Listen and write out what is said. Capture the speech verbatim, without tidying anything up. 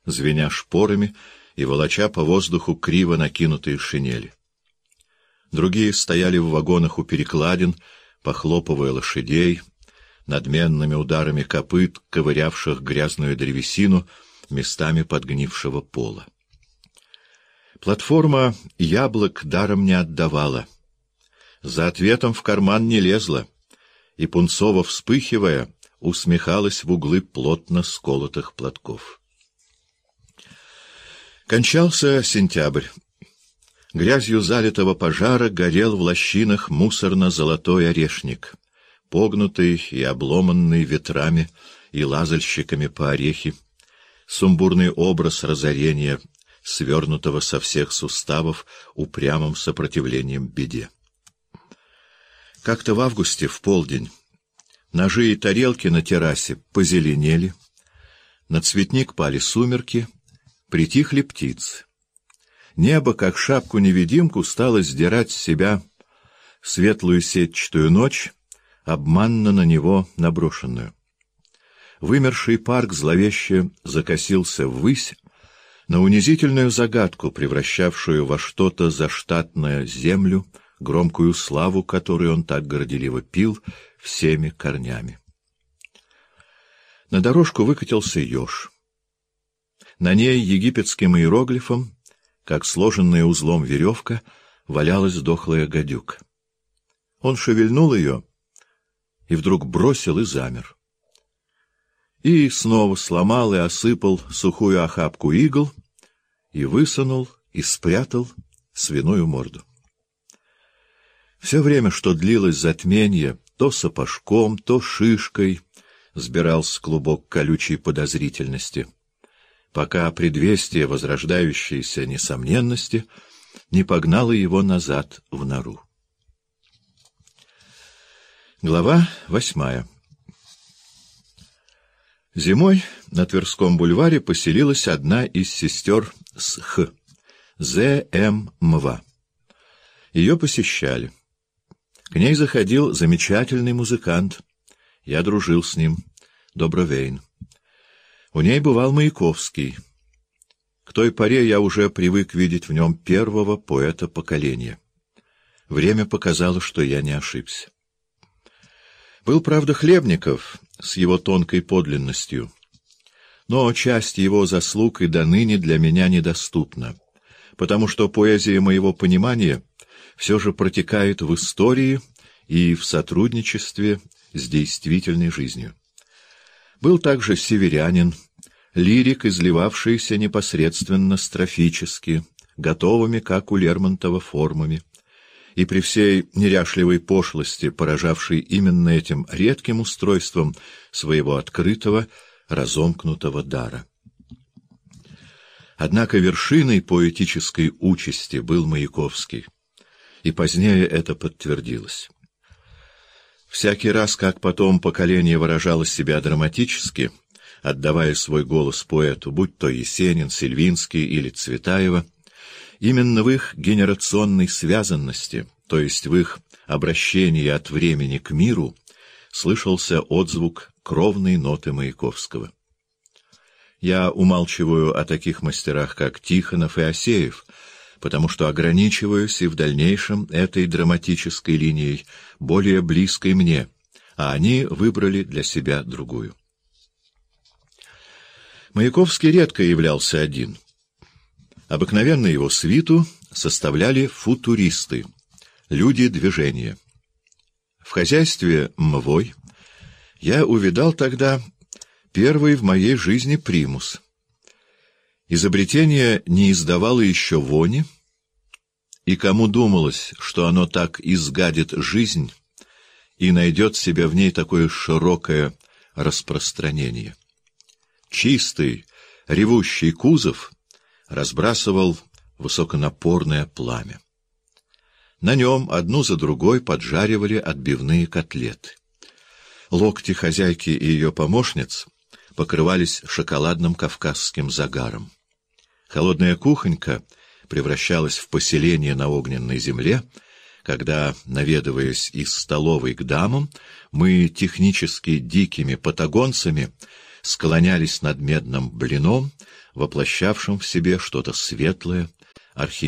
звеня шпорами и волоча по воздуху криво накинутые шинели. Другие стояли в вагонах у перекладин, похлопывая лошадей, надменными ударами копыт, ковырявших грязную древесину, местами подгнившего пола. Платформа яблок даром не отдавала. За ответом в карман не лезла, и, пунцово вспыхивая, усмехалась в углы плотно сколотых платков. Кончался сентябрь. Грязью залитого пожара горел в лощинах мусорно-золотой орешник, погнутый и обломанный ветрами и лазальщиками по орехи, сумбурный образ разорения, свернутого со всех суставов упрямым сопротивлением беде. Как-то в августе, в полдень, ножи и тарелки на террасе позеленели, на цветник пали сумерки, притихли птицы. Небо, как шапку-невидимку, стало сдирать с себя светлую сетчатую ночь, обманно на него наброшенную. Вымерший парк зловеще закосился ввысь, на унизительную загадку, превращавшую во что-то заштатное землю, громкую славу, которую он так горделиво пил всеми корнями. На дорожку выкатился еж. На ней египетским иероглифом, как сложенная узлом веревка, валялась дохлая гадюка. Он шевельнул ее и вдруг бросил и замер. И снова сломал и осыпал сухую охапку игл и высунул и спрятал свиную морду. Все время, что длилось затменье, то сапожком, то шишкой сбирался клубок колючей подозрительности, пока предвестие возрождающейся несомненности не погнало его назад в нору. Глава восьмая. Зимой на Тверском бульваре поселилась одна из сестер с Х, З. М. Мва. Ее посещали. К ней заходил замечательный музыкант. Я дружил с ним, Добровейн. У ней бывал Маяковский. К той поре я уже привык видеть в нем первого поэта поколения. Время показало, что я не ошибся. Был, правда, Хлебников с его тонкой подлинностью, но часть его заслуг и доныне для меня недоступна, потому что поэзия моего понимания все же протекает в истории и в сотрудничестве с действительной жизнью. Был также северянин, лирик, изливавшийся непосредственно строфически, готовыми, как у Лермонтова, формами, и при всей неряшливой пошлости, поражавшей именно этим редким устройством своего открытого, разомкнутого дара. Однако вершиной поэтической участи был Маяковский, и позднее это подтвердилось. Всякий раз, как потом поколение выражало себя драматически, отдавая свой голос поэту, будь то Есенин, Сильвинский или Цветаева, именно в их генерационной связанности, то есть в их обращении от времени к миру, слышался отзвук кровной ноты Маяковского. Я умалчиваю о таких мастерах, как Тихонов и Асеев, потому что ограничиваюсь и в дальнейшем этой драматической линией, более близкой мне, а они выбрали для себя другую. Маяковский редко являлся один. Обыкновенно его свиту составляли футуристы, люди движения. В хозяйстве Мвой я увидал тогда первый в моей жизни примус. Изобретение не издавало еще вони, и кому думалось, что оно так изгадит жизнь и найдет себе в ней такое широкое распространение. Чистый, ревущий кузов разбрасывал высоконапорное пламя. На нем одну за другой поджаривали отбивные котлеты. Локти хозяйки и ее помощниц покрывались шоколадным кавказским загаром. Холодная кухонька превращалась в поселение на огненной земле, когда, наведываясь из столовой к дамам, мы технически дикими патагонцами склонялись над медным блином, воплощавшем в себе что-то светлое, Архимед